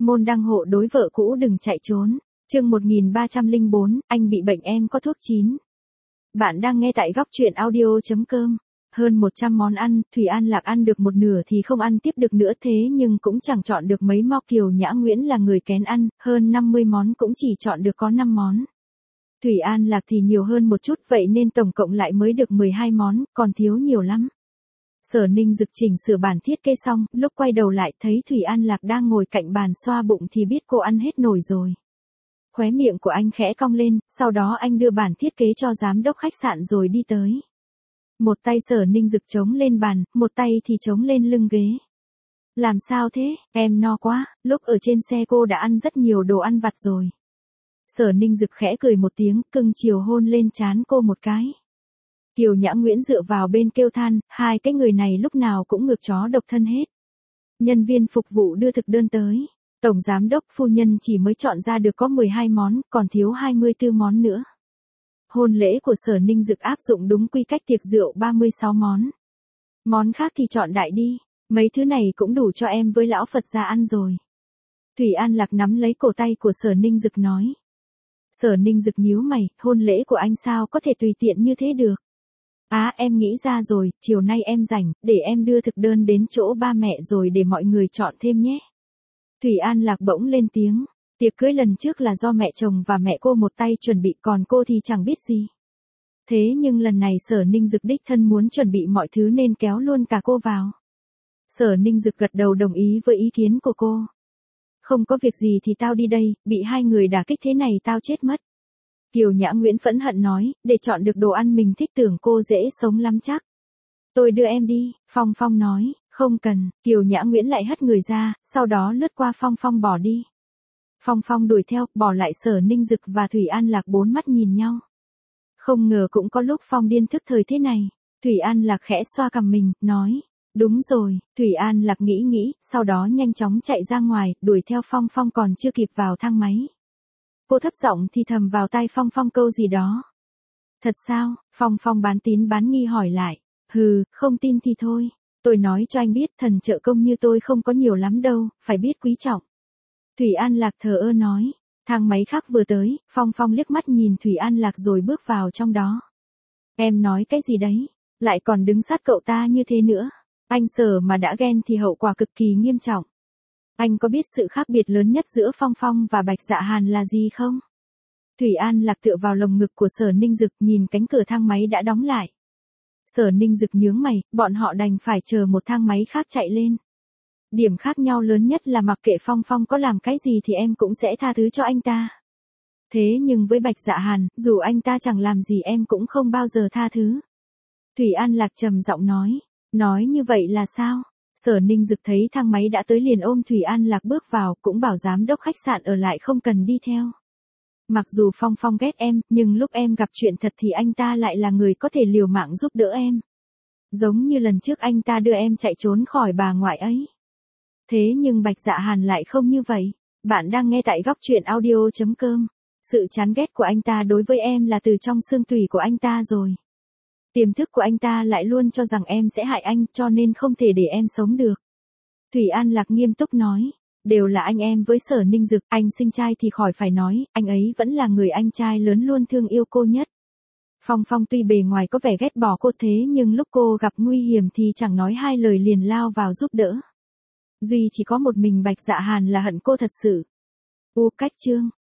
Môn đăng hộ đối vợ cũ đừng chạy trốn. Chương 1304, anh bị bệnh em có thuốc chín. Bạn đang nghe tại góc truyện audio.com. Hơn 100 món ăn, Thủy An Lạc ăn được một nửa thì không ăn tiếp được nữa, thế nhưng cũng chẳng chọn được mấy móc. Kiều Nhã Nguyễn là người kén ăn, hơn 50 món cũng chỉ chọn được có 5 món. Thủy An Lạc thì nhiều hơn một chút, vậy nên tổng cộng lại mới được 12 món, còn thiếu nhiều lắm. Sở Ninh Dực chỉnh sửa bản thiết kế xong, lúc quay đầu lại thấy Thủy An Lạc đang ngồi cạnh bàn xoa bụng thì biết cô ăn hết nổi rồi. Khóe miệng của anh khẽ cong lên, sau đó anh đưa bản thiết kế cho giám đốc khách sạn rồi đi tới. Một tay Sở Ninh Dực chống lên bàn, một tay thì chống lên lưng ghế. Làm sao thế, em no quá, lúc ở trên xe cô đã ăn rất nhiều đồ ăn vặt rồi. Sở Ninh Dực khẽ cười một tiếng, cưng chiều hôn lên trán cô một cái. Kiều Nhã Nguyễn dựa vào bên kêu than, hai cái người này lúc nào cũng ngược chó độc thân hết. Nhân viên phục vụ đưa thực đơn tới. Tổng giám đốc phu nhân chỉ mới chọn ra được có 12 món, còn thiếu 24 món nữa. Hôn lễ của Sở Ninh Dực áp dụng đúng quy cách tiệc rượu 36 món. Món khác thì chọn đại đi, mấy thứ này cũng đủ cho em với lão Phật gia ăn rồi. Thủy An Lạc nắm lấy cổ tay của Sở Ninh Dực nói. Sở Ninh Dực nhíu mày, hôn lễ của anh sao có thể tùy tiện như thế được. Em nghĩ ra rồi, chiều nay em rảnh, để em đưa thực đơn đến chỗ ba mẹ rồi để mọi người chọn thêm nhé. Thủy An Lạc bỗng lên tiếng, tiệc cưới lần trước là do mẹ chồng và mẹ cô một tay chuẩn bị, còn cô thì chẳng biết gì. Thế nhưng lần này Sở Ninh Dực đích thân muốn chuẩn bị mọi thứ nên kéo luôn cả cô vào. Sở Ninh Dực gật đầu đồng ý với ý kiến của cô. Không có việc gì thì tao đi đây, bị hai người đả kích thế này tao chết mất. Kiều Nhã Nguyễn phẫn hận nói, để chọn được đồ ăn mình thích tưởng cô dễ sống lắm chắc. Tôi đưa em đi, Phong Phong nói, không cần. Kiều Nhã Nguyễn lại hất người ra, sau đó lướt qua Phong Phong bỏ đi. Phong Phong đuổi theo, bỏ lại Sở Ninh Dực và Thủy An Lạc bốn mắt nhìn nhau. Không ngờ cũng có lúc Phong điên thức thời thế này. Thủy An Lạc khẽ xoa cằm mình, nói, đúng rồi. Thủy An Lạc nghĩ, sau đó nhanh chóng chạy ra ngoài, đuổi theo Phong Phong còn chưa kịp vào thang máy. Cô thấp giọng thì thầm vào tai Phong Phong câu gì đó. Thật sao? Phong Phong bán tín bán nghi hỏi lại. Hừ, không tin thì thôi. Tôi nói cho anh biết thần trợ công như tôi không có nhiều lắm đâu, phải biết quý trọng. Thủy An Lạc thờ ơ nói. Thang máy khác vừa tới, Phong Phong liếc mắt nhìn Thủy An Lạc rồi bước vào trong đó. Em nói cái gì đấy? Lại còn đứng sát cậu ta như thế nữa. Anh Sở mà đã ghen thì hậu quả cực kỳ nghiêm trọng. Anh có biết sự khác biệt lớn nhất giữa Phong Phong và Bạch Dạ Hàn là gì không? Thủy An Lạc tựa vào lồng ngực của Sở Ninh Dực nhìn cánh cửa thang máy đã đóng lại. Sở Ninh Dực nhướng mày, bọn họ đành phải chờ một thang máy khác chạy lên. Điểm khác nhau lớn nhất là mặc kệ Phong Phong có làm cái gì thì em cũng sẽ tha thứ cho anh ta. Thế nhưng với Bạch Dạ Hàn, dù anh ta chẳng làm gì em cũng không bao giờ tha thứ. Thủy An Lạc trầm giọng nói như vậy là sao? Sở Ninh Dực thấy thang máy đã tới liền ôm Thủy An Lạc bước vào, cũng bảo giám đốc khách sạn ở lại không cần đi theo. Mặc dù Phong Phong ghét em, nhưng lúc em gặp chuyện thật thì anh ta lại là người có thể liều mạng giúp đỡ em. Giống như lần trước anh ta đưa em chạy trốn khỏi bà ngoại ấy. Thế nhưng Bạch Dạ Hàn lại không như vậy. Bạn đang nghe tại góc truyện audio.com. Sự chán ghét của anh ta đối với em là từ trong xương tủy của anh ta rồi. Tiềm thức của anh ta lại luôn cho rằng em sẽ hại anh, cho nên không thể để em sống được. Thủy An Lạc nghiêm túc nói, đều là anh em với Sở Ninh Dực, anh sinh trai thì khỏi phải nói, anh ấy vẫn là người anh trai lớn luôn thương yêu cô nhất. Phong Phong tuy bề ngoài có vẻ ghét bỏ cô thế nhưng lúc cô gặp nguy hiểm thì chẳng nói hai lời liền lao vào giúp đỡ. Duy chỉ có một mình Bạch Dạ Hàn là hận cô thật sự. Cách chương